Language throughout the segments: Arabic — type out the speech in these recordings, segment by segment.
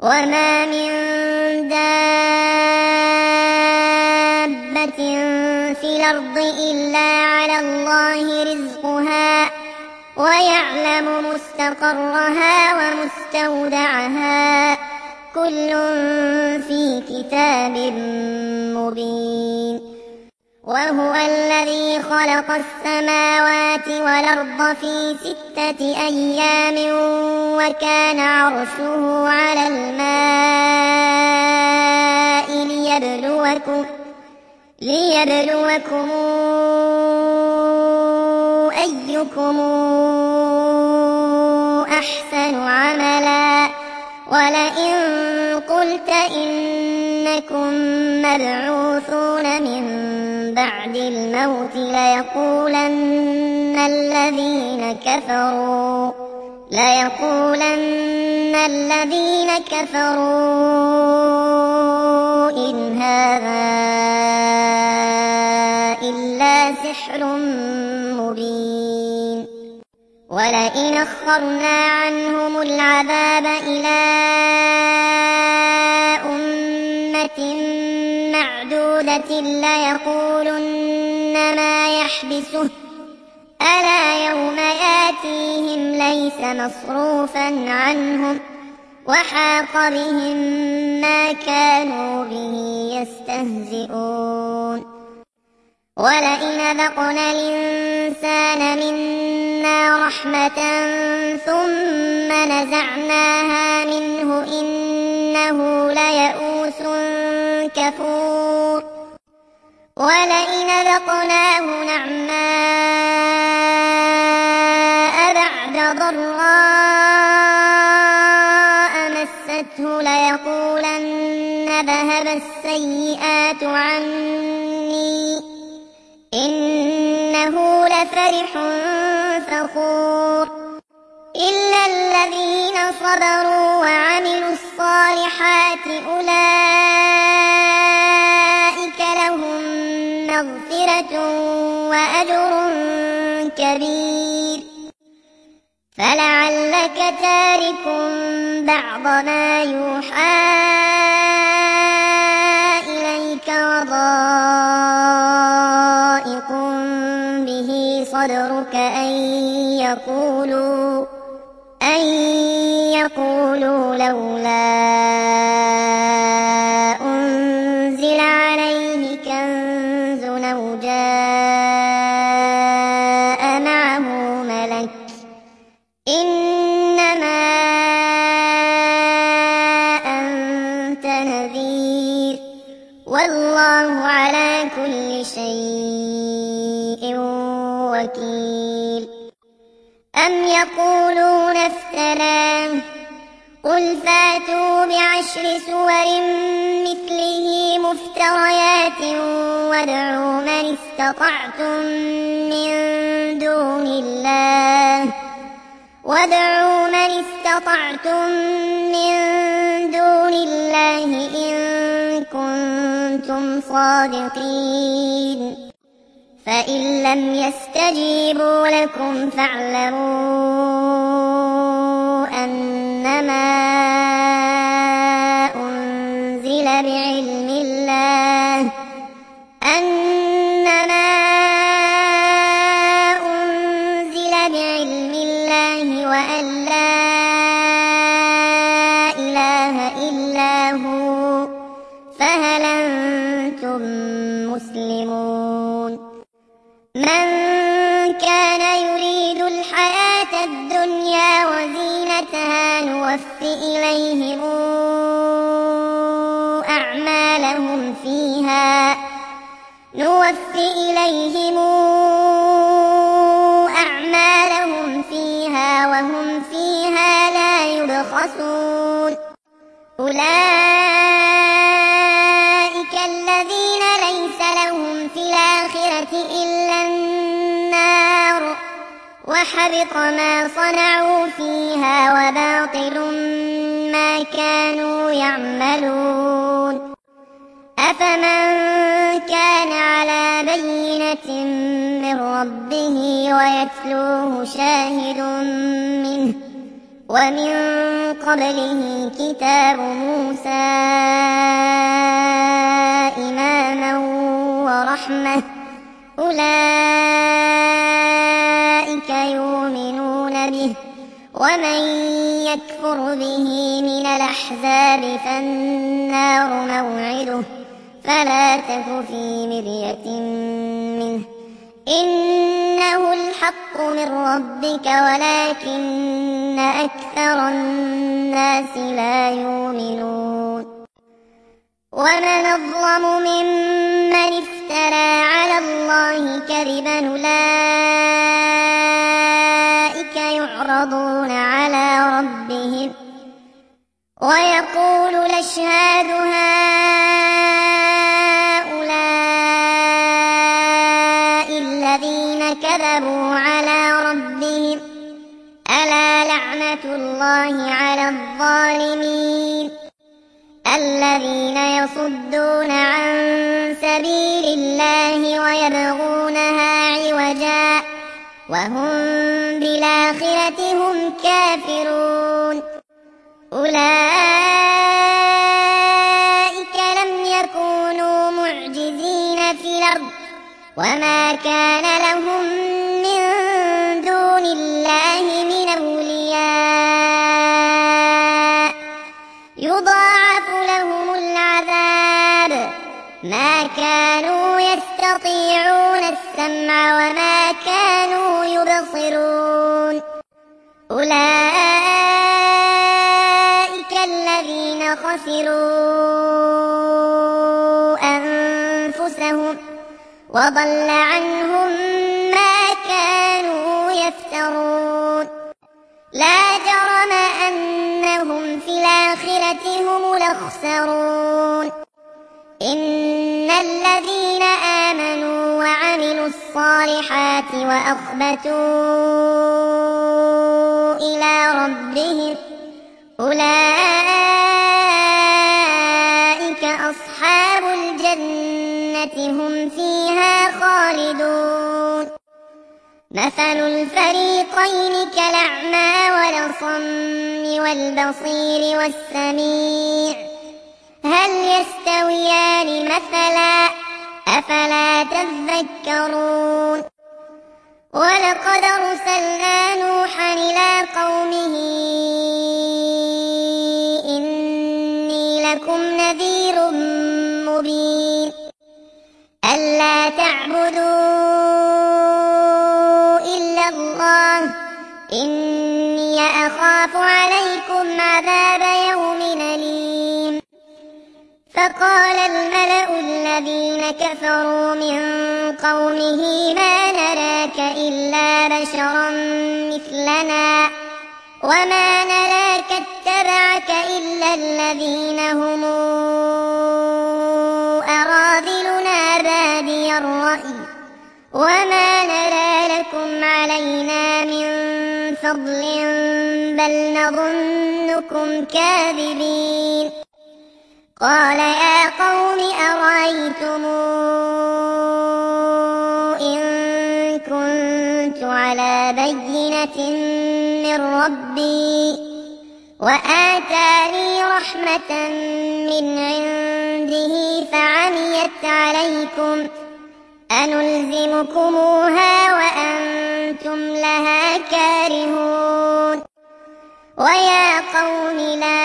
وما من دابة في الأرض إلا على الله رزقها ويعلم مستقرها ومستودعها كل في كتاب مبين. وهو الذي خلق السماوات والأرض في 6 أيام وكان عرشه على الماء ليبلوكم أيكم أحسن عملا. ولئن قلت إنكم مبعوثون من بعد الموت ليقولن الذين كفروا إن هذا إلا سحر مبين. ولئن أخرنا عنهم العذاب إلى أمة معدودة ليقولن ما يحبسه ألا يوم ياتيهم ليس مصروفا عنهم وحاق بهم ما كانوا به يستهزئون. ولئن ذقنا الإنسان منا رحمة ثم نزعناها منه إنه ليئوس كفور. ولئن ذقناه نعماء بعد ضراء مسته ليقولن ذهب السيئات عني إنه لفرح فخور. إلا الذين صبروا وعملوا الصالحات أولئك لهم مغفرة وأجر كبير. فلعلك تارك بعض ما يوحى إليك وضائق به صدرك أن يقولوا لولا أنزل عليه كنز أو جاء معه ملك إنما أنت نذير والله على كل شيء وكيل. أم يقولون افتراه قل فاتوا ب10 سور مثله مفتريات وادعوا من استطعتم من دون الله إن كنتم صادقين. فإن لم يستجيبوا لكم فاعلموا أنما أنزل بعلم الله وأن لا إله إلا هو فهل أنتم مسلمون. من كان يريد الحياة الدنيا وزينتها نوفي إليهم أعمالهم فيها وهم فيها لا يبخسون. أولئك الذين ليس لهم في الآخرة إلا النار وحبط ما صنعوا فيها وباطل ما كانوا يعملون. أفمن كان على بينة من ربه ويتلوه شاهد منه ومن قبله كتاب موسى إماما ورحمة أولئك يؤمنون به ومن يكفر به من الأحزاب فالنار موعده فلا تك في مرية منه إنه الحق من ربك ولكن أكثر الناس لا يؤمنون ومن أظلم ممن افترى على الله كذبا أولئك يعرضون على ربهم ويقول الأشهاد هؤلاء الذين كذبوا على ربهم ألا لعنة الله على الظالمين الذين يصدون عن سبيل الله ويبغونها عوجا وهم بالآخرة هم كافرون أولئك لم يكونوا معجزين في الأرض وما كان لهم من دون الله من أولياء يضاعف لهم العذاب ما كانوا يستطيعون السمع وما كانوا يبصرون أولئك الذين خسروا أنفسهم وضل عنهم ما كانوا يفترون لا جرم أنهم في الآخرة هم الأخسرون إن الذين آمنوا وعملوا الصالحات وأخبتوا إلى ربهم أولئك أصحاب الجنة هم فيها خالدون مثل الفريقين كالأعمى والأصم والبصير والسميع هل يستويان مثلا أفلا تذكرون ولقد أرسلنا نوحا إلى قومه إني لكم نذير مبين ألا تعبدوا إلا الله إني أخاف عليكم عذاب يوم أليم فقال الملأ الذين كفروا من قومه ما نراك إلا بشرا مثلنا وما نراك اتبعك إلا الذين هم أراذلنا بادي الرأي وما نرى لكم علينا من فضل بل نظنكم كاذبين قال يا قوم أرأيتم إن كنت على بينة من ربي وآتاني رحمة من عنده فعميت عليكم أنلزمكموها وأنتم لها كارهون ويا قوم لا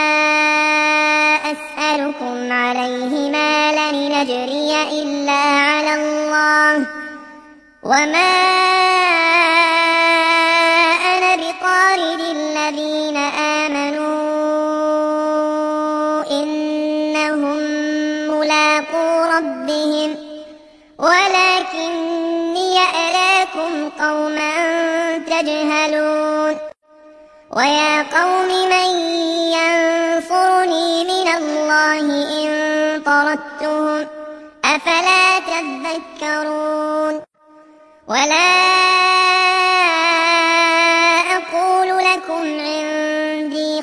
أسألكم عليه مالا إن أجري إلا على الله وما أنا بطارد الذين آمنوا إنهم ملاقو ربهم ولكني أراكم قوما تجهلون ويا قوم من ينصرني من الله إن طردتهم أفلا تذكرون ولا أقول لكم عندي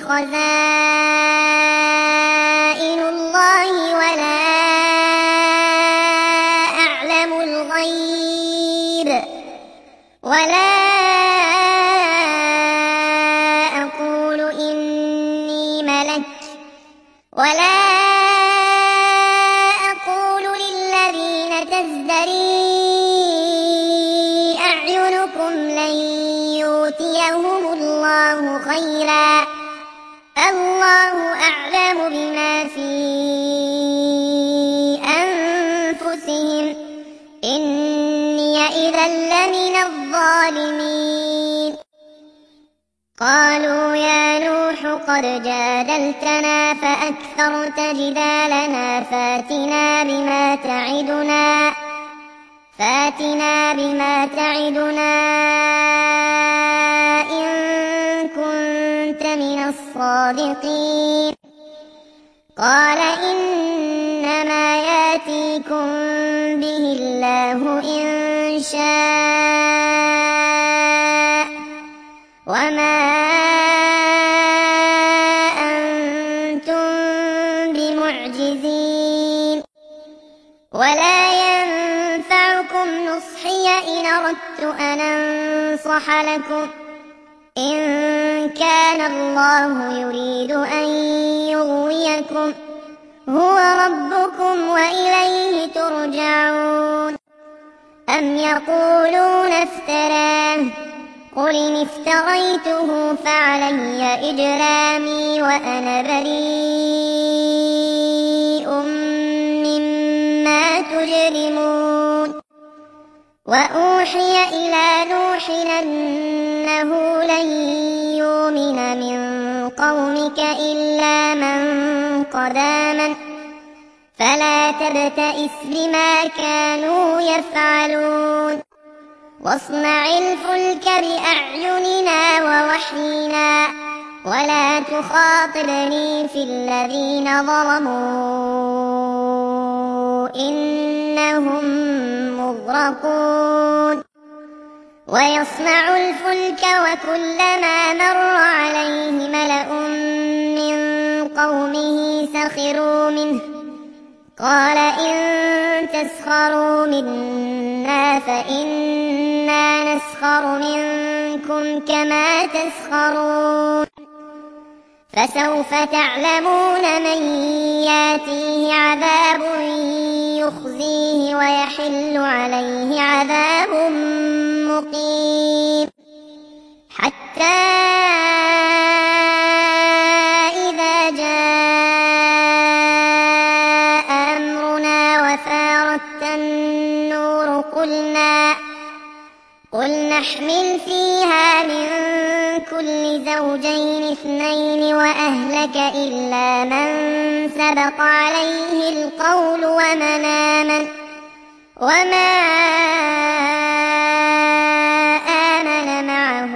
خزائن الله ولا أعلم الغيب ولا أقول ولا أقول للذين تزدري أعينكم لن يؤتيهم الله خيرا الله أعلم بما في أنفسهم إني إذا لمن الظالمين قالوا يا نوح قد جادلتنا فأكثرت جدالنا فاتنا بما تعدنا إن كنت من الصادقين قال إنما يأتيكم به الله إن شاء وما أنتم بمعجزين ولا ينفعكم نصحي إن أردت أن أنصح لكم إن كان الله يريد أن يغويكم هو ربكم وإليه ترجعون أم يقولون افتراه قل إن افتريته فعلي إجرامي وأنا بريء مما تجرمون وأوحي إلى نوح أنه لن يؤمن من قومك إلا من قد آمن فلا تبتئس بما كانوا يفعلون واصنع الفلك بأعيننا ووحينا ولا تخاطبني في الذين ظلموا إنهم مغرقون ويصنع الفلك وكلما مر عليه ملأ من قومه سخروا منه قال إن تسخروا منا فإنا نسخر منكم كما تسخرون فسوف تعلمون من ياتيه عذاب يخزيه ويحل عليه عذاب مقيم حتى إذا جاء أمرنا وفارت النور قل نحمل فيها من كل زوجين اثنين وأهلك إلا من سبق عليه القول وما آمن معه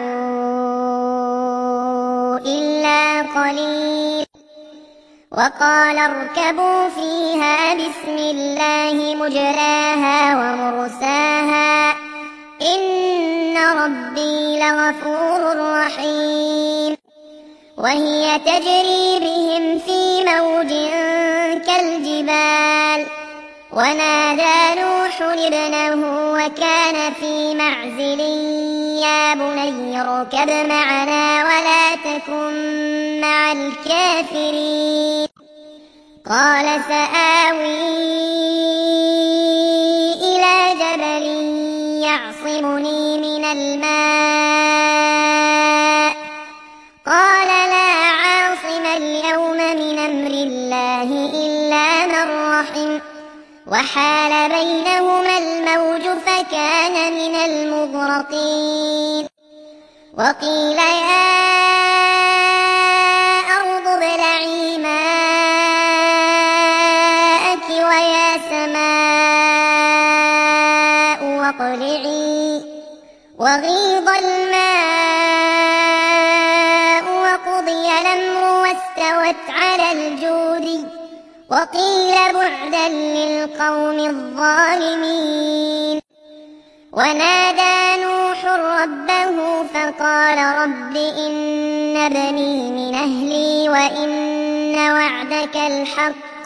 إلا قليل وقال اركبوا فيها بسم الله مجراها ومرساها إن ربي لغفور رحيم وهي تجري بهم في موج كالجبال ونادى نوح ابنه وكان في معزل يا بني اركب معنا ولا تكن مع الكافرين قال سآوي إلى جبل يعصمني من الماء قال لا عاصم اليوم من أمر الله إلا من رحم وحال بينهما الموج فكان من المغرقين وقيل يا أرض ابلعي ماءك ويا سماء واقلعي وغيض الماء وقضي الأمر واستوت على الجود وقيل بعدا للقوم الظالمين ونادى نوح ربه فقال رب إن ابني من أهلي وإن وعدك الحق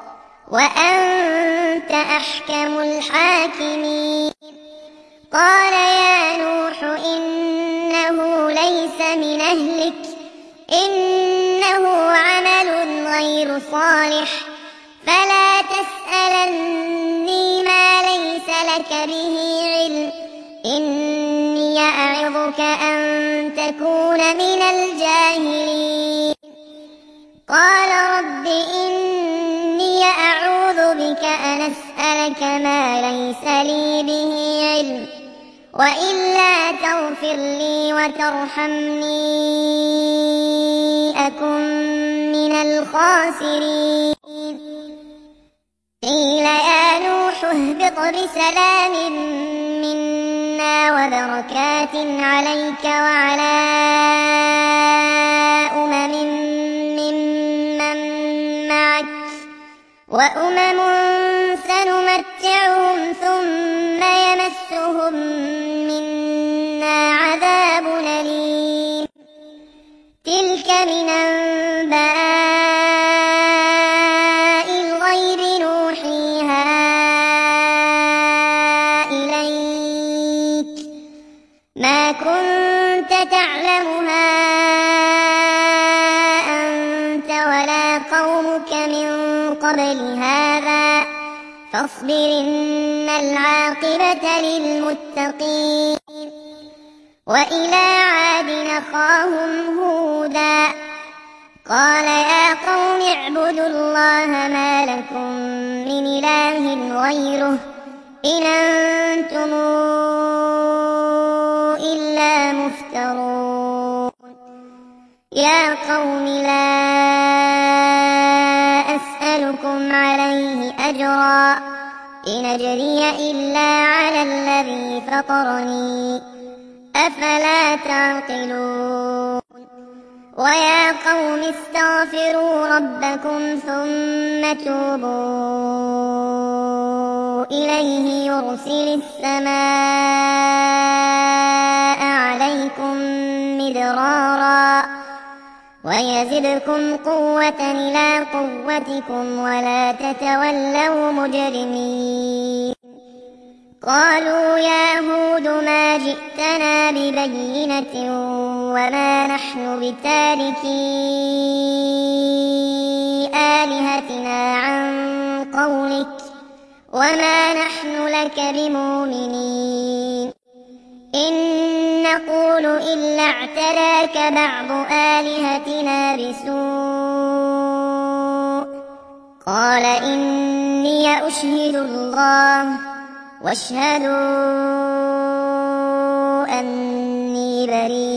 وأنت أحكم الحاكمين قال يا نوح إنه ليس من أهلك إنه عمل غير صالح فلا تسألني ما ليس لك به علم إني أعظك أن تكون من الجاهلين قال رب إني أعوذ بك أن أسألك ما ليس لي به علم وإلا تغفر لي وترحمني أكن من الخاسرين قيل يا نوح اهبط بسلام منا وبركات عليك وعلى أمم ممن معك وأمم سنمتعهم ثم يمسهم منا عذاب أليم تلك من أنباء الغيب نوحيها إليك ما كنت تعلمها أنت ولا قومك من قبل هذا فاصبر إن العاقبة للمتقين وإلى عاد أخاهم هودا قال يا قوم اعبدوا الله ما لكم من إله غيره إن أنتم إلا مفترون يا قوم لا أسألكم عليه أجرا إن أجري إلا على الذي فطرني أفلا تعقلون ويا قوم استغفروا ربكم ثم توبوا إليه يرسل السماء عليكم مدرارا ويزدكم قوة إلى قوتكم ولا تتولوا مجرمين قالوا يا هود ما جئتنا ببينة وما نحن بتاركي آلهتنا عن قولك وما نحن لك بمؤمنين إن نقول إلا اعتراك بعض آلهتنا بسوء قال إني أشهد الله واشهدوا أني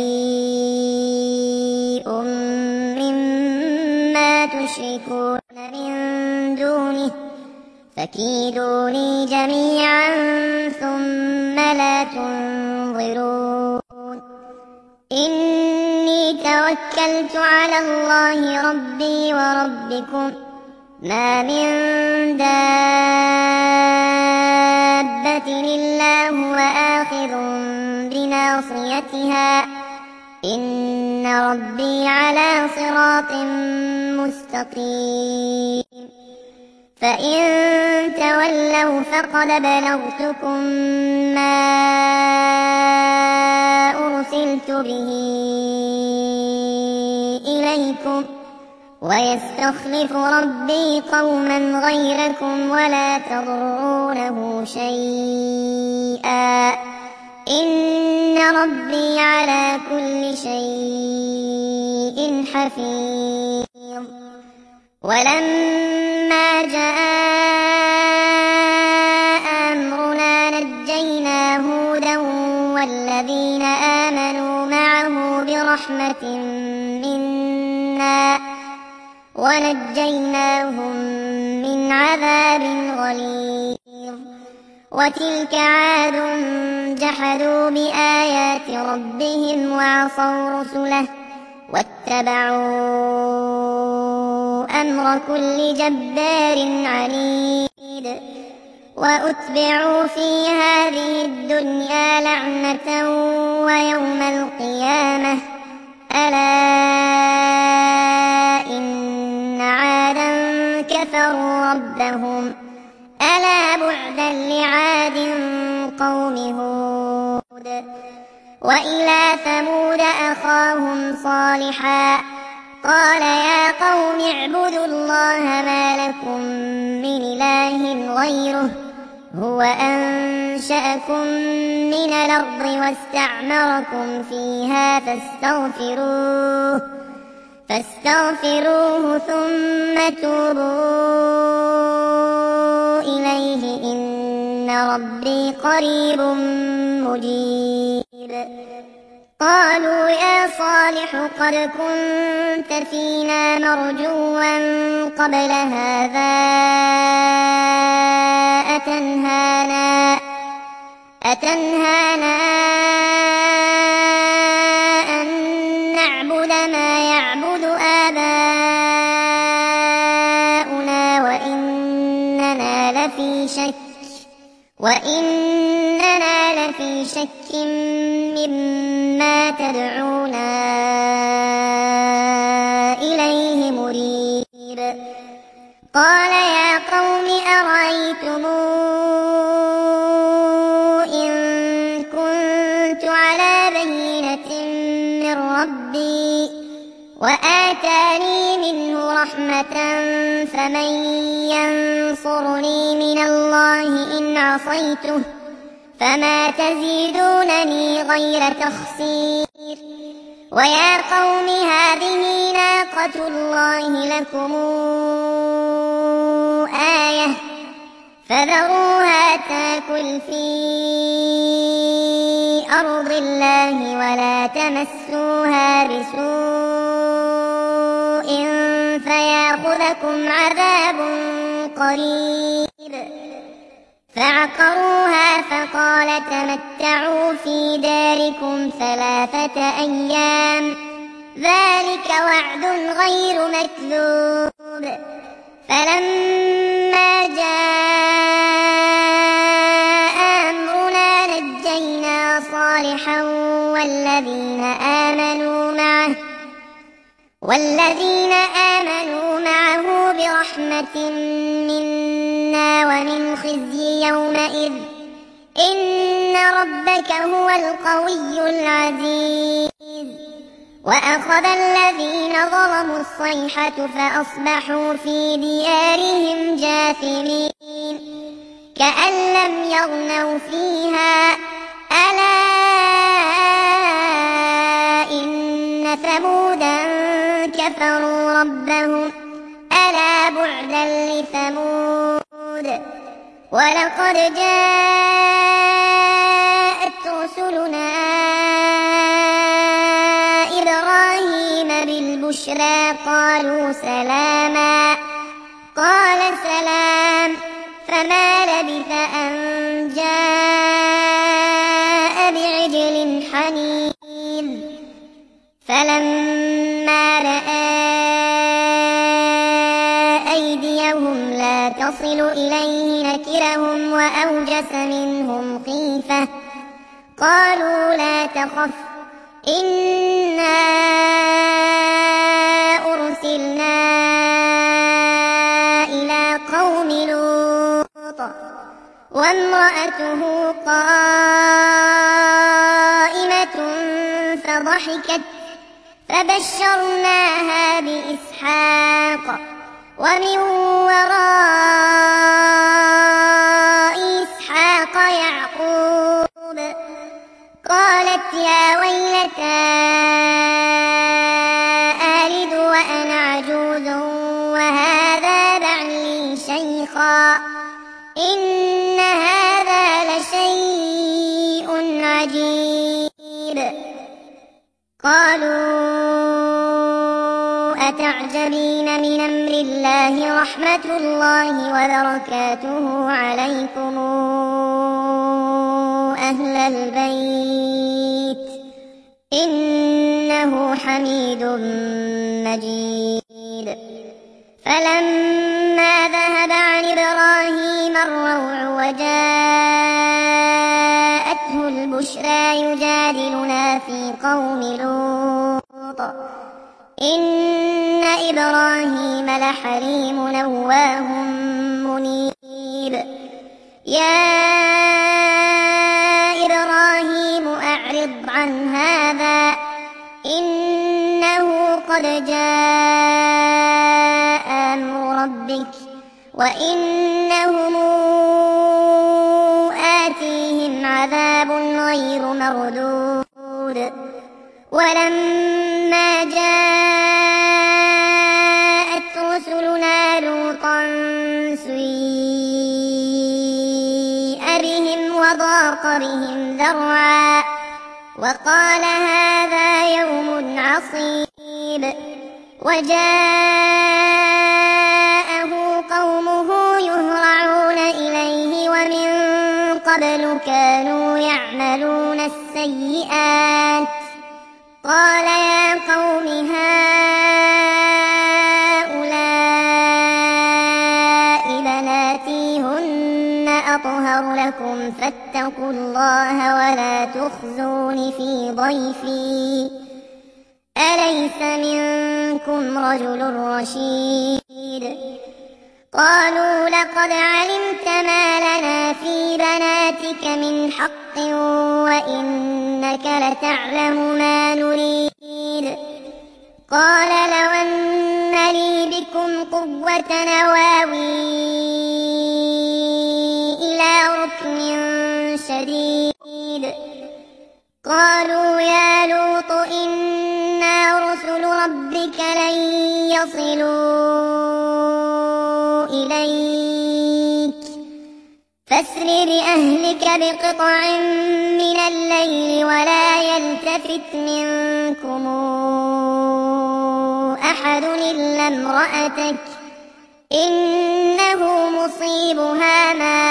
بريء مما تشركون من دونه فكيدوني جميعا ثم لا تنظرون إني توكلت على الله ربي وربكم ما من دابة إلا هو آخذ بناصيتها إن ربي على صراط مستقيم فإن تولوا فقد بلغتكم ما أرسلت به إليكم ويستخلف ربي قوما غيركم ولا تضرونه شيئا إن ربي على كل شيء حفيظ ولما جاء أمرنا نجينا هودا والذين آمنوا معه برحمة منا ونجيناهم من عذاب غليظ وتلك عاد جحدوا بآيات ربهم وعصوا رسله واتبعوا أمر كل جبار عنيد وأتبعوا في هذه الدنيا لعنة ويوم القيامة ألا إن عادا كفروا ربهم ألا بعدا لعاد قوم هود وإلى ثمود أخاهم صالحا قال يا قوم اعبدوا الله ما لكم من إله غيره هو أنشأكم من الأرض واستعمركم فيها فاستغفروه ثم توبوا إليه إن ربي قريب مجيب قالوا يا صالح قد كنت فينا مرجوا قبل هذا أتنهانا أن نعبد ما يعبد آباؤنا وإننا لفي شك مما تدعونا إليه مريب قال يا قوم أرأيتم إن كنت على بينة من ربي وآتاني منه رحمة فمن ينصرني من الله إن عصيته فما تزيدونني غير تخسير ويا قوم هذه ناقة الله لكم آية فذروها تاكل في أرض الله ولا تمسوها بسوء فيأخذكم عذاب قريب فعقروها فقال تمتعوا في داركم 3 أيام ذلك وعد غير مكذوب فلما جاء أمرنا نجينا صالحا والذين آمنوا معه برحمة منا ومن خزي يومئذ إن ربك هو القوي العزيز وأخذ الذين ظلموا الصيحة فأصبحوا في ديارهم جاثمين كأن لم يغنوا فيها ألا إن ثمودا كفروا ربهم ألا بعدا لثمود ولقد جاءت رسلنا إبراهيم بالبشرى قالوا سلاما قال سلام فما لبث أن جاء بعجل حنيذ فلما رأى أيديهم لا تصل إليه نكرهم وأوجس منهم خيفة قالوا لا تخف إنا أرسلنا إلى قوم لوط وامرأته قائمة فضحكت فبشرناها بإسحاق ومن وراء إسحاق يعقوب قالت يا ويلتى آلد وأنا عجوز وهذا بعلي شيخا إن هذا لشيء عجيب قالوا أتعجبين من أمر الله رحمة الله وبركاته عليكم أهل البيت إنه حميد مجيد فلما ذهب عن إبراهيم الروع وجاءته البشرى يجادلنا في قوم لوط إن إبراهيم لحليم أواه منيب يا إبراهيم أعرض عن هذا إنه قد جاء أمر ربك وإنهم آتيهم عذاب غير مردود ولما جاءت رسلنا لوطا سيء بهم وضاق بهم ذرعا وقال هذا يوم عصيب وجاءه قومه يهرعون إليه ومن قبل كانوا يعملون السيئات قال يا قوم هؤلاء بناتي هن أطهر لكم فاتقوا الله ولا تخزون في ضيفي أليس منكم رجل رشيد قالوا لقد علمت ما لنا في بناتك من حق وإنك لتعلم ما نريد قال لو أن لي بكم قوة نواوي إلى ركن شديد قالوا يا لوط إنا رسل ربك لن يصلوا إليك فاسر بأهلك بقطع من الليل ولا يلتفت منكم أحد إلا امرأتك إنه مصيبها ما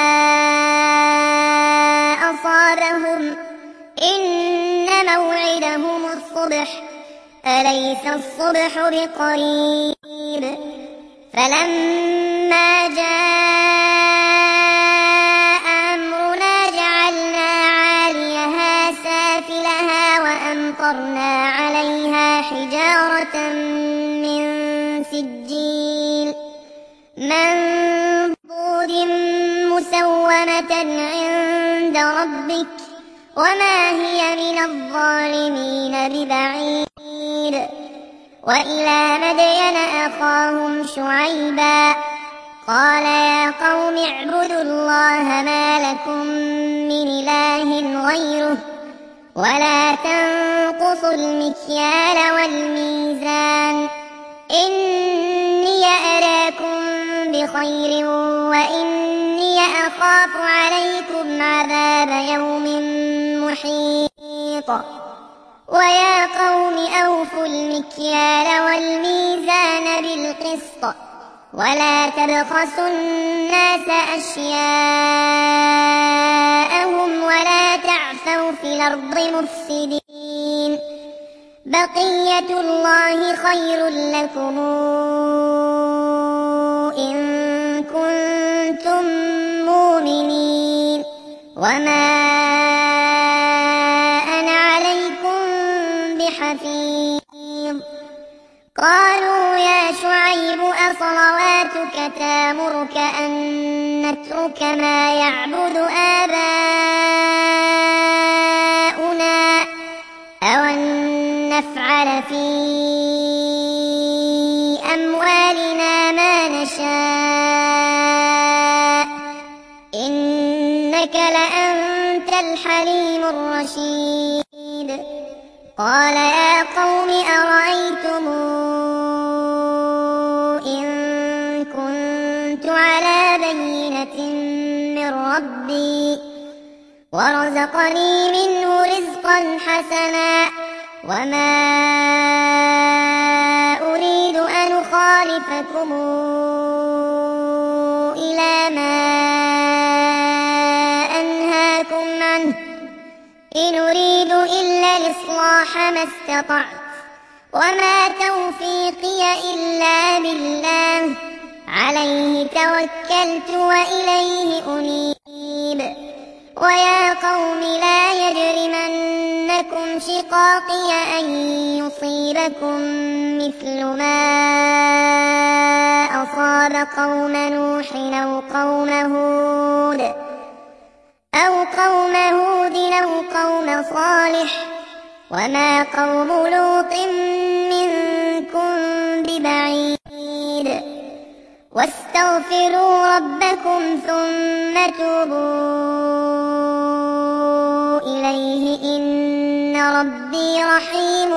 أصابهم إن موعدهم الصبح أليس الصبح بقريب فلما جاء أمرنا جعلنا عاليها سافلها وأمطرنا عليها حجارة من سجيل منضود مسومة عند ربك وما هي من الظالمين ببعيد وإلى مدين أخاهم شعيبا قال يا قوم اعبدوا الله ما لكم من إله غيره ولا تنقصوا المكيال والميزان إني أراكم بخير وإني أخاف عليكم عذاب يوم محيط ويا قوم أوفوا المكيال والميزان بالقسط ولا تبخسوا الناس أشياءهم ولا تعثوا في الأرض مفسدين بقية الله خير لكم إن كنتم مؤمنين وما أنا عليكم بحفيظ قالوا يا شعيب أصلواتك تامرك أن نترك ما يعبد آباؤنا أو أن نفعل في أموالنا ما نشاء إنك لأنت الحليم الرشيد قال يا قوم أرأيتم إن كنت على بينة من ربي ورزقني منه رزقا حسنا وما أريد أن أخالفكم إلى ما أنهاكم عنه إن أريد إلا الإصلاح ما استطعت وما توفيقي إلا بالله عليه توكلت وإليه أنيب ويا قوم لا يجرمنكم شقاقي أن يصيبكم مثل ما أصاب قوم نوح أو قوم هود أو قوم صالح وما قوم لوط منكم ببعيد واستغفروا ربكم ثم توبوا إليه إن ربي رحيم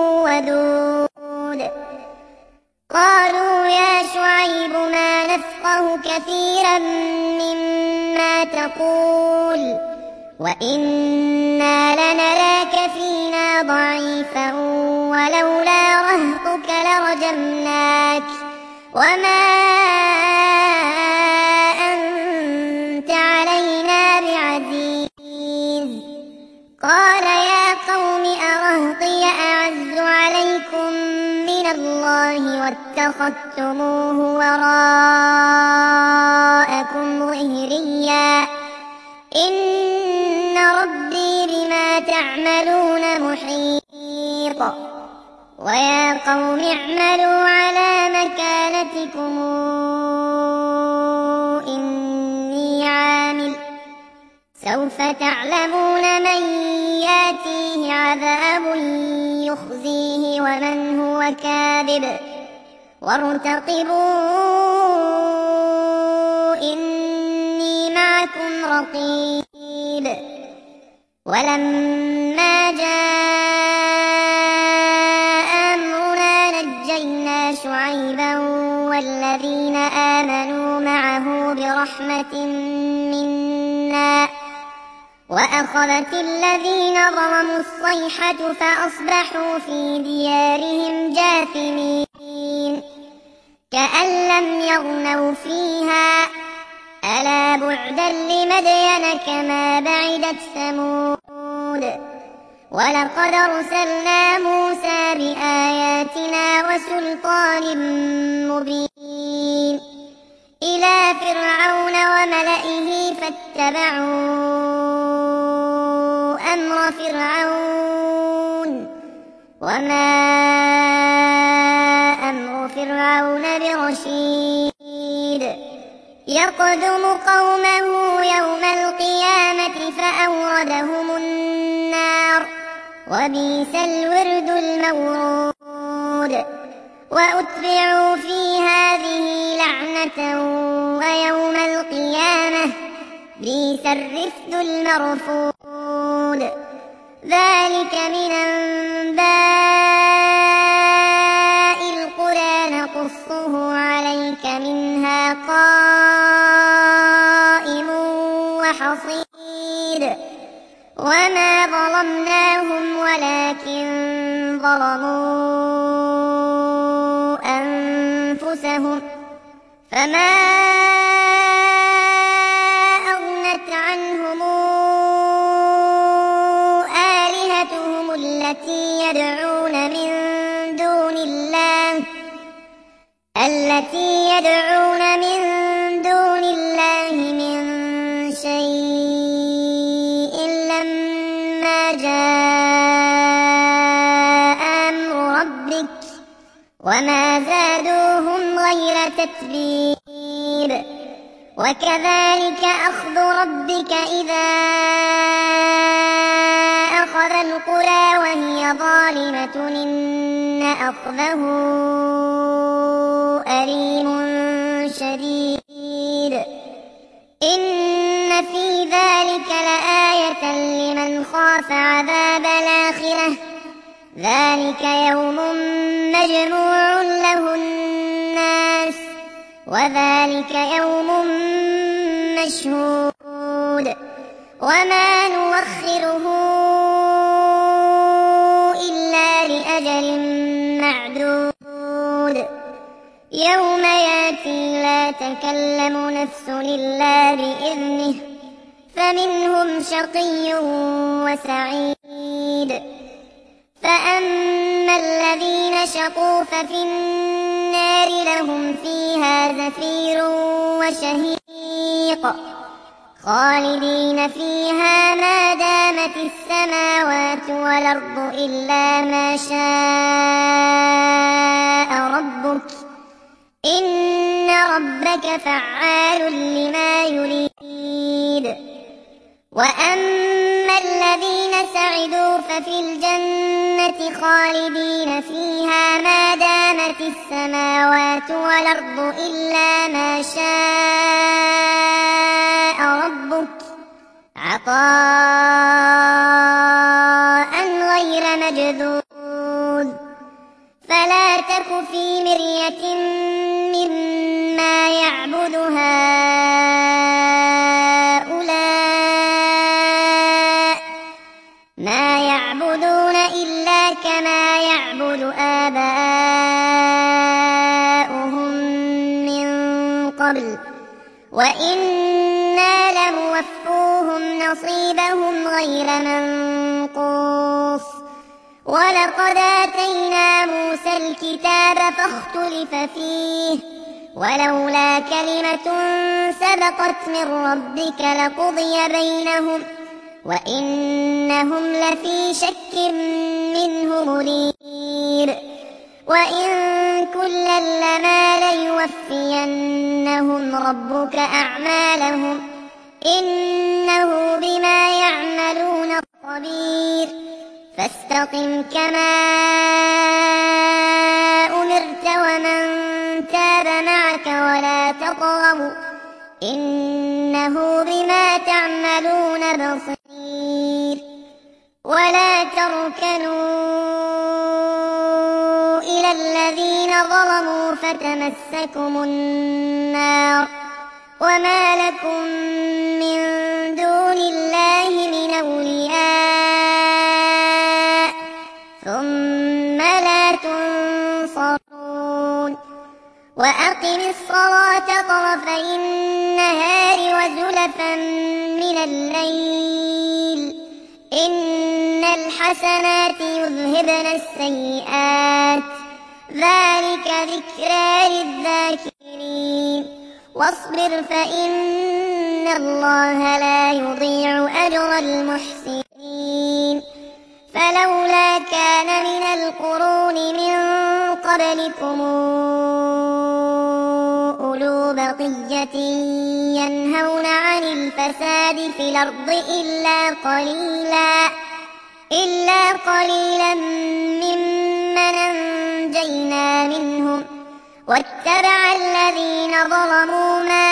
ودود قالوا يا شعيب ما نفقه كثيرا مما تقول وإنا لنراك فينا ضعيفا ولولا رهطك لرجمناك وما أنت علينا بعزيز قال يا قوم أرهطي أعز عليكم من الله واتخذتموه وراءكم ظهريا إن ربي بما تعملون محيط ويا قوم اعملوا على مكانتكم إني عامل سوف تعلمون من ياتيه عذاب يخزيه ومن هو كاذب وارتقبوا إني معكم رقيب ولما جاء أمرنا نجينا شعيبا والذين آمنوا معه برحمة منا وأخذت الذين ظلموا الصيحة فأصبحوا في ديارهم جاثمين كأن لم يغنوا فيها ألا بعدا لمدين كما بعدت ثمود ولقد أرسلنا موسى بآياتنا وسلطان مبين إلى فرعون وملئه فاتبعوا أمر فرعون وما أمر فرعون برشيد يقدم قومه يوم القيامة فأوردهم النار وبئس الورد المورود وأتبعوا في هذه لعنة ويوم القيامة بئس الرفد المرفود ذلك من أنباء القرى نقصه عليك منها قائم وحصيد وما ظلمناهم ولكن ظلموا أنفسهم فما أغنت عنهم آلهتهم التي يدعون من دون الله من شيء لما جاء أمر ربك وما زادوهم غير تتبيب وكذلك أخذ ربك إذا أخذ القرى وهي ظالمة إن أخذه أليم شديد إن في ذلك لآية لمن خاف عذاب الآخرة ذلك يوم مجموع له الناس وذلك يوم مشهود وما نوخره إلا لأجل معدود يوم ياتي لا تكلم نفس إلا بإذنه فمنهم شقي وسعيد فأما الذين شقوا ففي النار لهم فيها زفير وشهيق خالدين فيها ما دامت السماوات والأرض إلا ما شاء ربك إن ربك فعال لما يريد وأما الذين سعدوا ففي الجنة خالدين فيها ما دامت السماوات والأرض إلا ما شاء ربك عطاء غير مجذوذ فلا تك في مرية مما يعبد هؤلاء ما يعبدون إلا كما يعبد آباؤهم من قبل وإنا لموفوهم نصيبهم غير منقوص ولقد آتينا موسى الكتاب فاختلف فيه ولولا كلمة سبقت من ربك لقضي بينهم وإنهم لفي شك منه مريب وإن كلا لما ليوفينهم ربك أعمالهم إنه بما يعملون خبير فاستقم كما أمرت ومن تاب معك ولا تطغوا إنه بما تعملون بصير ولا تركنوا إلى الذين ظلموا فتمسكم النار وما لكم من دون الله من أولياء ثم لا تنصرون وأقم الصلاة طرفي النهار وزلفا من الليل إن الحسنات يذهبن السيئات ذلك ذكرى للذاكرين واصبر فإن الله لا يضيع أجر المحسنين فلولا كان من القرون من قبلكم أولو بقية ينهون عن الفساد في الأرض إلا قليلا ممن أنجينا منهم واتبع الذين ظلموا ما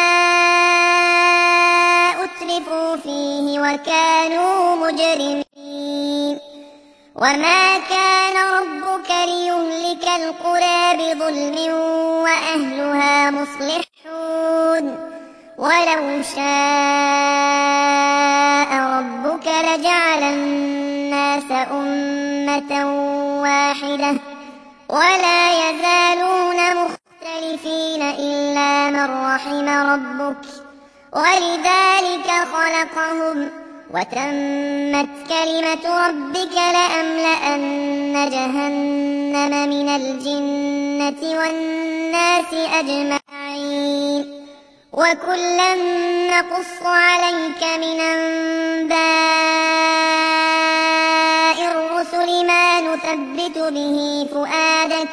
أترفوا فيه وكانوا مجرمين وما كان ربك ليهلك القرى بظلم وأهلها مصلحون ولو شاء ربك لجعل الناس أمة واحدة ولا يزالون مختلفين إلا من رحم ربك ولذلك خلقهم وتمت كلمة ربك لأملأن جهنم من الجنة والناس أجمعين وكلا نقص عليك من أنباء الرسل ما نثبت به فؤادك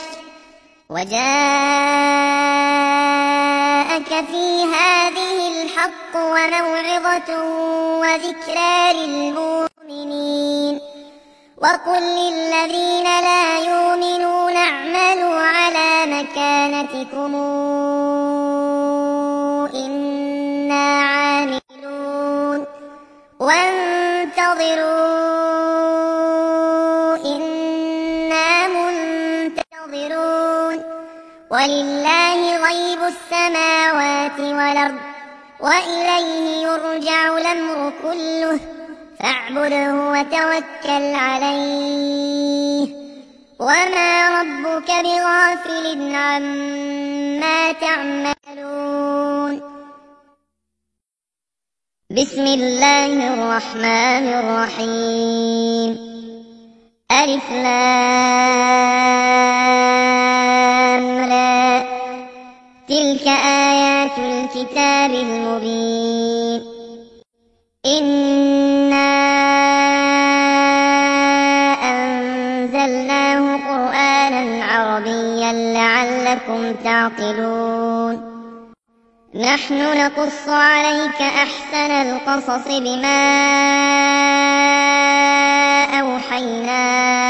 وجاءك في هذه الحق وموعظة وذكرى للمؤمنين وقل للذين لا يؤمنون اعملوا على مكانتكم إنا عاملون وانتظروا إنا منتظرون ولله غيب السماوات والأرض وإليه يرجع الأمر كله فاعبده وتوكل عليه وما ربك بغافل عما تعملون بسم الله الرحمن الرحيم ألف لام را تلك آيات الكتاب المبين إنا أنزلناه قرآنا عربيا لعلكم تعقلون نحن نقص عليك أحسن القصص بما أوحينا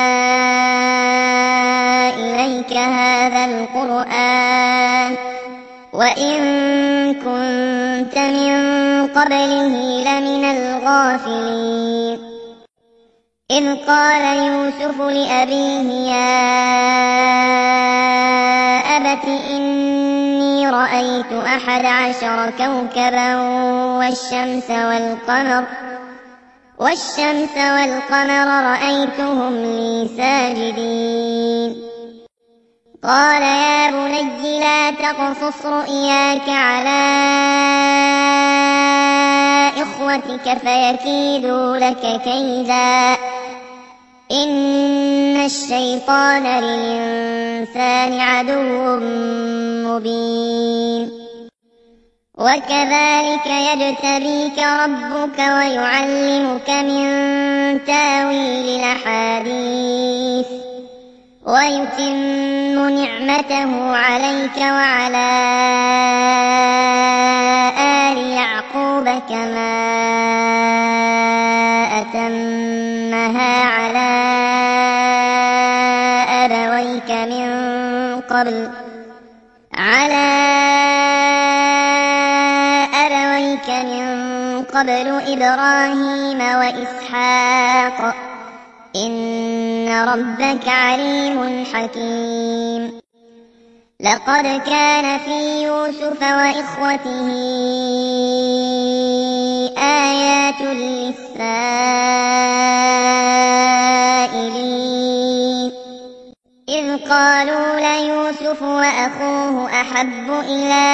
إليك هذا القرآن وإن كنت من قبله لمن الغافلين إذ قال يوسف لأبيه يا أبت إني رأيت 11 كوكبا والشمس والقمر رأيتهم لي ساجدين قال يا بني لا تقصص رؤياك على إخوتك فيكيدوا لك كيدا إن الشيطان للإنسان عدو مبين وكذلك يجتبيك ربك ويعلمك من تاويل الأحاديث ويتم نعمته عليك وعلى آل يعقوب كما أتمها على أبويك من قبل إبراهيم وإسحاق إن ربك عليم حكيم لقد كان في يوسف وإخوته آيات للسائلين إذ قالوا ليوسف وأخوه أحب إلى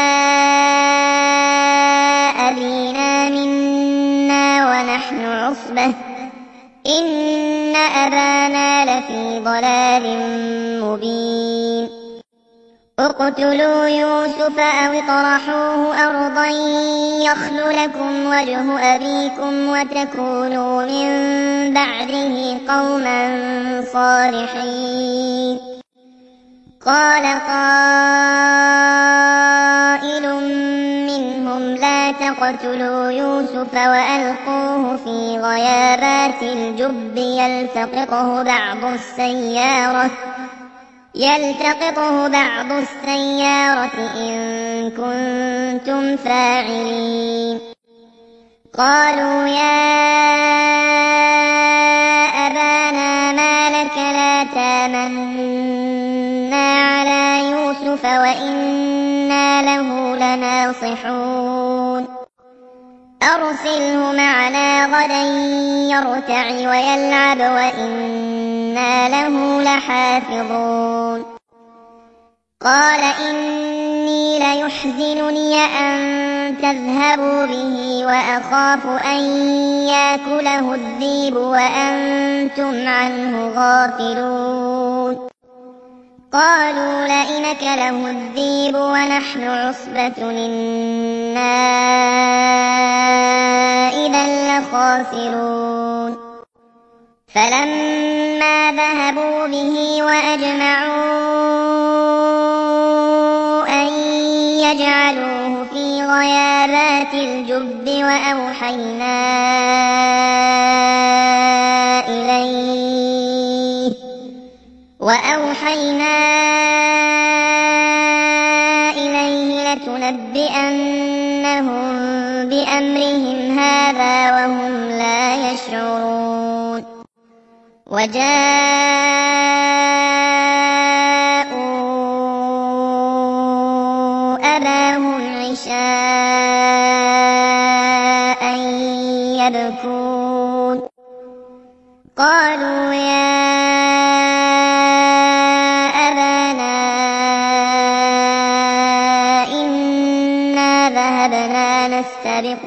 أبينا منا ونحن عصبة إن أبانا لفي ضلال مبين اقتلوا يوسف أو اطرحوه أرضا يخل لكم وجه أبيكم وتكونوا من بعده قوما صالحين قال قائل منهم لا تقتلوا يوسف وألقوه في غيابات الجب يلتقطه بعض السيارة إن كنتم فاعلين قالوا يا أبانا ما لك لا تامنا على يوسف وإنا له لناصحون أرسله معنا غدا يرتع ويلعب وإنا له لحافظون قال إني ليحزنني أن تذهبوا به وأخاف أن يأكله الذئب وأنتم عنه غافلون قالوا لئن أكله الذئب ونحن عصبة إنا إذا لخاسرون فلما ذهبوا به وأجمعوا أن يجعلوه في غيابات الجب وأوحينا إليه لتنبئنهم بأمرهم هذا وهم لا يشعرون وجاءوا أباهم عشاء يبكون قالوا يا أبانا إنا ذهبنا نستبق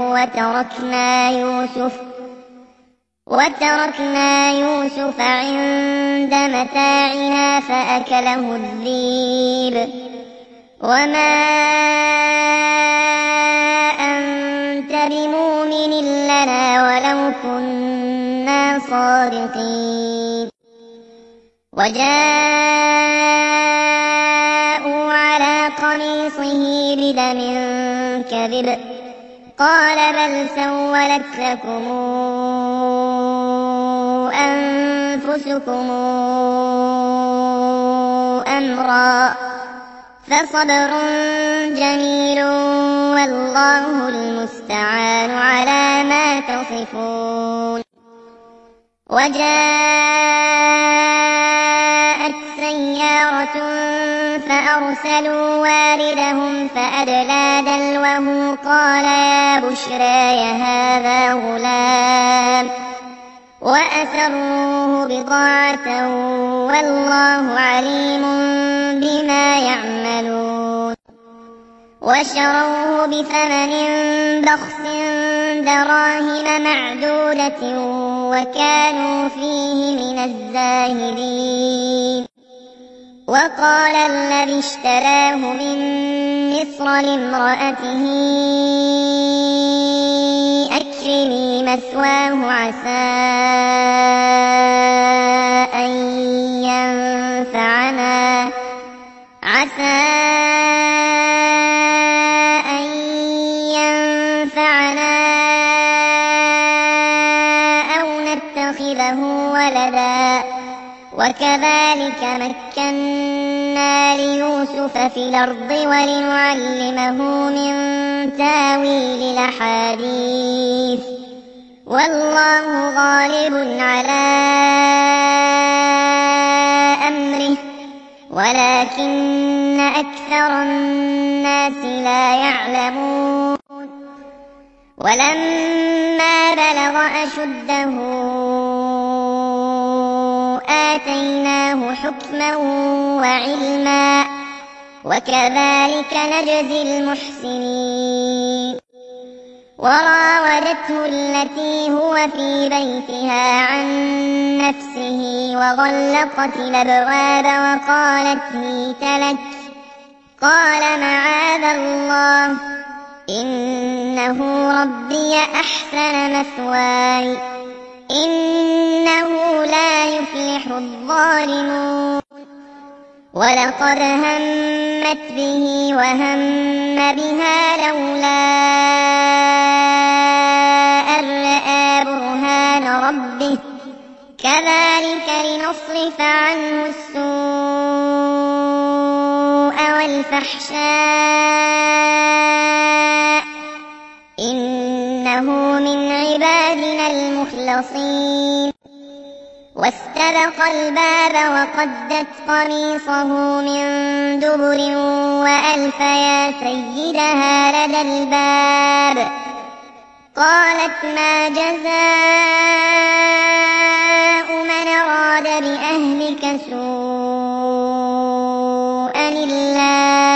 وتركنا يوسف عند متاعنا فأكله الذئب وما أنت بمؤمن لنا ولو كنا صادقين وجاءوا على قميصه بدم كذب قال بل سولت لكم أنفسكم أمرا فصبر جميل والله المستعان على ما تصفون. وجاءت سيارة فأرسلوا واردهم فأدلى دلوه قال يا بشراي هذا غلام وأسروه بضاعة والله عليم بما يعملون. وشروه بثمن بخس دراهم معدودة وكانوا فيه من الزاهدين. وقال الذي اشتراه من مصر لامرأته أكرمي مثواه عسى أن ينفعنا أو نتخذه ولدا وكذلك مكنا ليوسف في الأرض ولنعلمه من تاويل الأحاديث والله غالب على أمره ولكن أكثر الناس لا يعلمون. ولما بلغ أشده آتيناه حكما وعلما وكذلك نجزي المحسنين. وراودته التي هو في بيتها عن نفسه وغلقت الأبواب وقالت هيت لك قال معاذ الله إنه ربي أحسن مثواي إنه لا يفلح الظالمون. ولقد همت به وهم بها لولا أن رأى برهان ربه كذلك لنصرف عنه السوء والفحشاء إنه من عبادنا المخلصين. واستبق الباب وقدت قميصه من دبر وألف يا سيدها لدى الباب قالت ما جزاء من أراد بأهلك سوءا إلا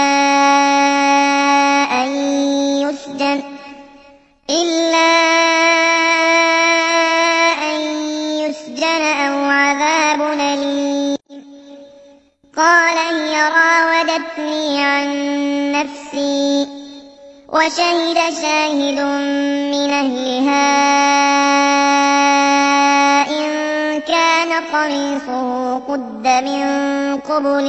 أن يسجن أو عذاب أليم. قال هي راودتني عن نفسي وشهد شاهد من أهلها إن كان قميصه قد من قبل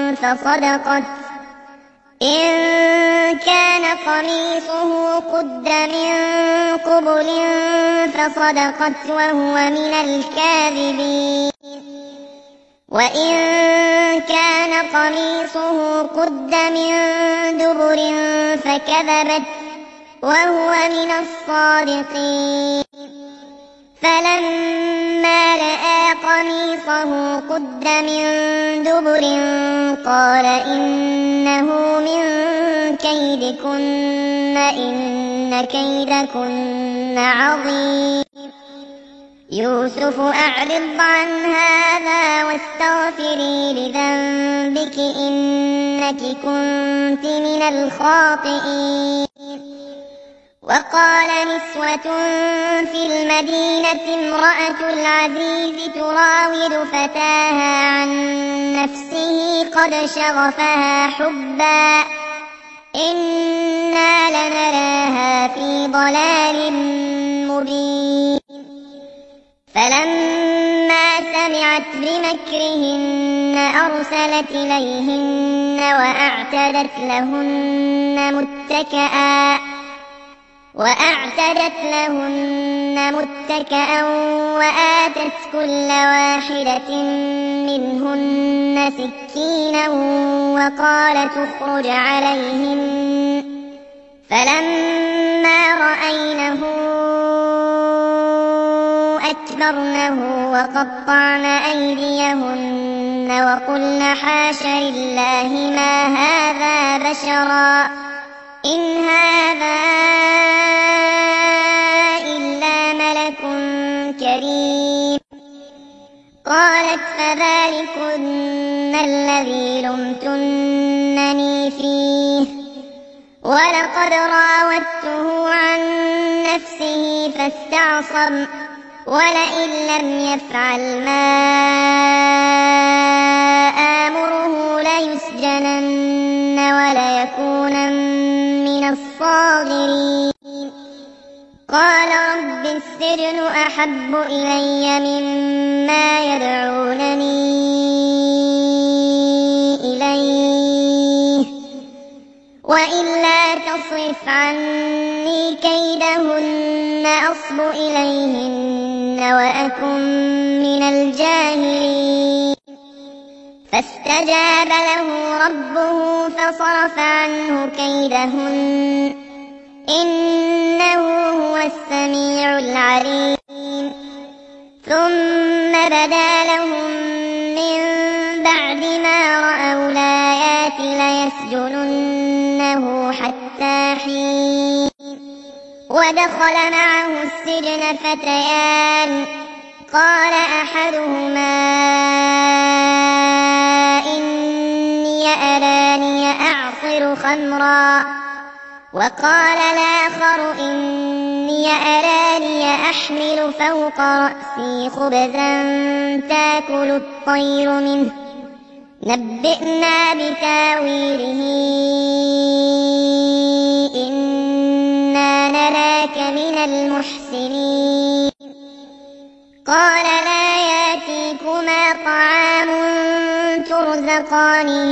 فصدقت وهو من الكاذبين. وإن كان قميصه قد من دبر فكذبت وهو من الصادقين. فلما رأى قميصه قد من دبر قال إنه من كيدكن إن كيدكن عظيم. يوسف أعرض عن هذا واستغفري لذنبك إنك كنت من الخاطئين. وقال نسوة في المدينة امرأة العزيز تراود فتاها عن نفسه قد شغفها حبا إنا لنراها في ضلال مبين. فلما سمعت بمكرهن أرسلت إليهن وأعتدت لهن وأعتدت لهن متكئا وآتت كل واحدة منهن سكينا وقالت اخرج عليهن فلما رأينه أكبرنه وقطعن أيديهن وقلن حاش لله ما هذا بشرا إن هذا إلا ملك كريم. قالت فذلكن الذي لمتنني فيه ولقد راودته عن نفسه فاستعصم ولئن لم يفعل ما آمره ليسجنن وليكونن من الصاغرين. قال رب السجن أحب إلي مما يدعونني إليه وإلا تصرف عني كيدهن أصب إليهن وأكن من الجاهلين. فاستجاب له ربه فصرف عنه كيدهن إنه هو السميع العليم. ثم بدا لهم من بعد ما رأوا الآيات ليسجننه حتى حين. ودخل معه السجن فتيان قال أحدهما إني أراني أعصر خمرا وقال الآخر إني أراني أحمل فوق رأسي خبزا تأكل الطير منه نبئنا بتاويله إنا نراك من المحسنين. قال لا يأتيكما طعام ترزقانه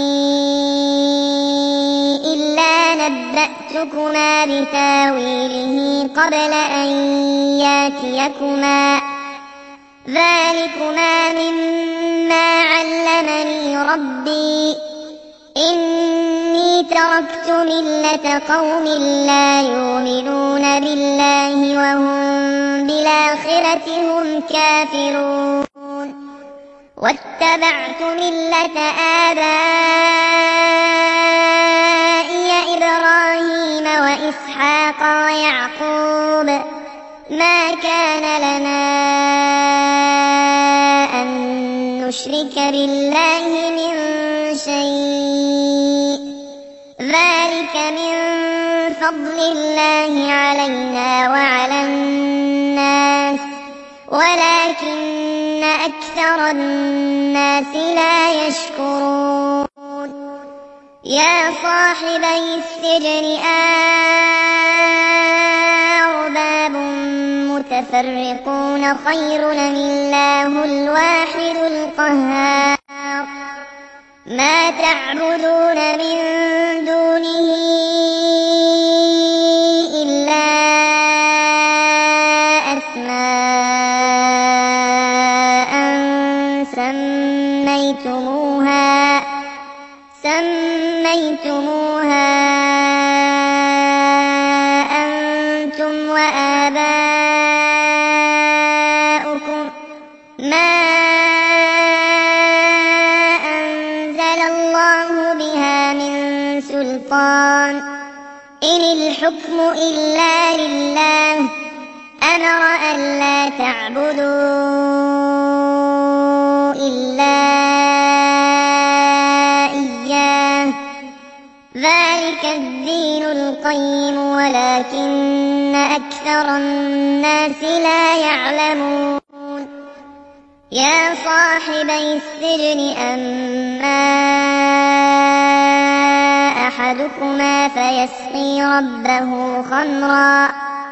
إلا نبأتكما بتاويله قبل أن يأتيكما ذلكما مما علمني ربي إني تركت ملة قوم لا يؤمنون بالله وهم بالآخرة هم كافرون واتبعت ملة آبائي إبراهيم وإسحاق ويعقوب ما كان لنا أن نشرك بالله من شيء ذلك من فضل الله علينا وعلى الناس ولكن أكثر الناس لا يشكرون. يا صاحبي السجن أرباب متفرقون خير أم الله الواحد القهار ما تعبدون من دونه إلا أسماء سميتموها أنتم وآباؤكم ما أنزل الله بها من سلطان إن الحكم إلا لله أمر ألا تعبدوا إلا إياه ذلك الدين القيم ولكن أكثر الناس لا يعلمون. يا صاحبي السجن أما أحدكما فيسقي ربه خمرا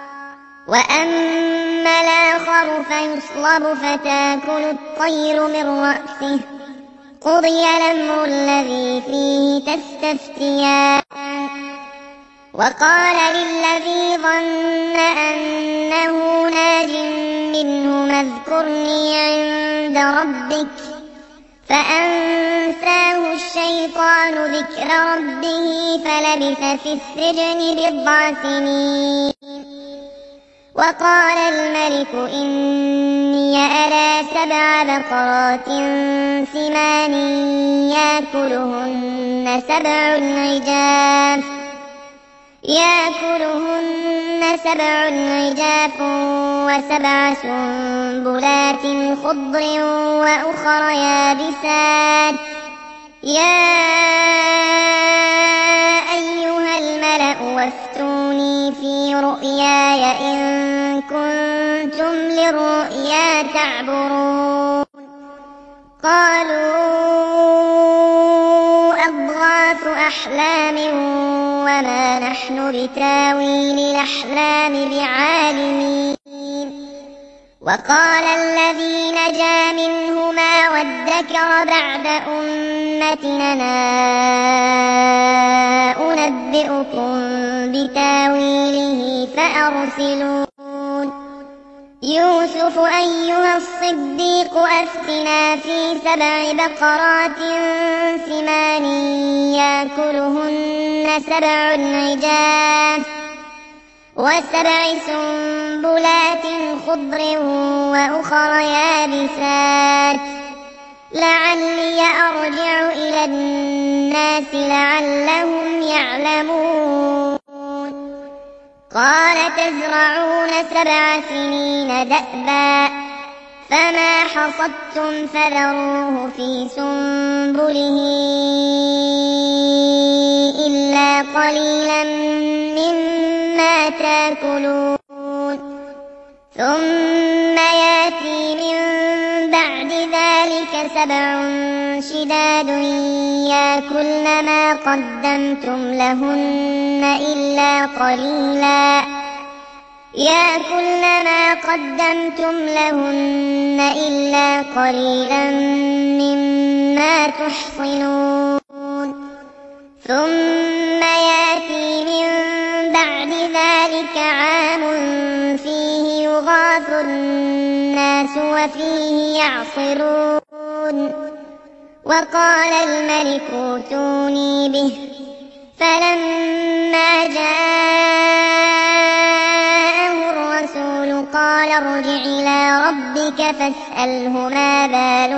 وأما الآخر فيصلب فتأكل الطير من رأسه قضي الأمر الذي فيه تستفتيان وقال للذي ظن أنه ناج منه اذكرني عند ربك فأنساه الشيطان ذكر ربه فلبث في السجن 10 سنين. وقال الملك إني أرى 7 بقرات سمان يأكلهن 7 عجاف و7 سنبلات خضر وأخر يابسات يا أيها الملأ وافتوني في رؤياي إن كنتم للرؤيا تعبرون. قالوا أضغاث أحلام وما نحن بتاويل الأحلام بعالمين. وقال الذي نجا منهما وادكر بعد أمتنا أنبئكم بتاويله فأرسلون. يوسف أيها الصديق أفتنا في 7 بقرات سمان يأكلهن 7 عجاف و7 سنبلات خضر وأخر يابسات لعلي أرجع إلى الناس لعلهم يعلمون. قال تزرعون 7 سنين دأبا فما حصدتم فذروه في سنبله إلا قليلا مما تأكلون. ثم يأتي من بعد ذلك 7 شداد يأكلن ما قدمتم لهن إلا قليلا مما تحصنون. ثم يأتي من بعد ذلك عام فيه يغاث الناس وفيه يعصرون. وقال الملك ائتوني به فلما جاءه الرسول قال ارجع إلى ربك فاسأله ما بال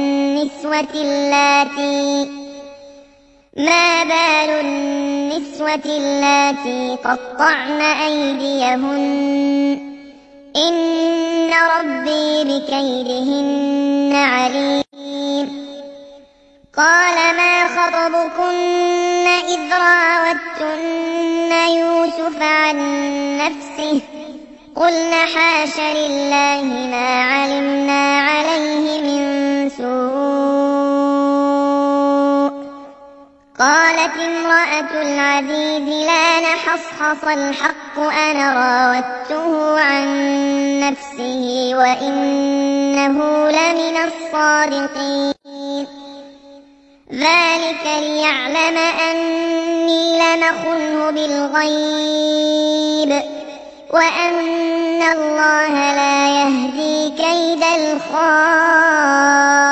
النسوة اللاتي قطعن أيديهن إن ربي بكيدهن عليم. قال ما خطبكن إذ راوتن يوسف عن نفسه قلنا حاش لله ما علمنا عليه من سوء. قالت امرأة العزيز لا نحصحص الحق أنا راودته عن نفسه وإنه لمن الصادقين. ذلك ليعلم أني لم أخنه بالغيب وأن الله لا يهدي كيد الخائنين.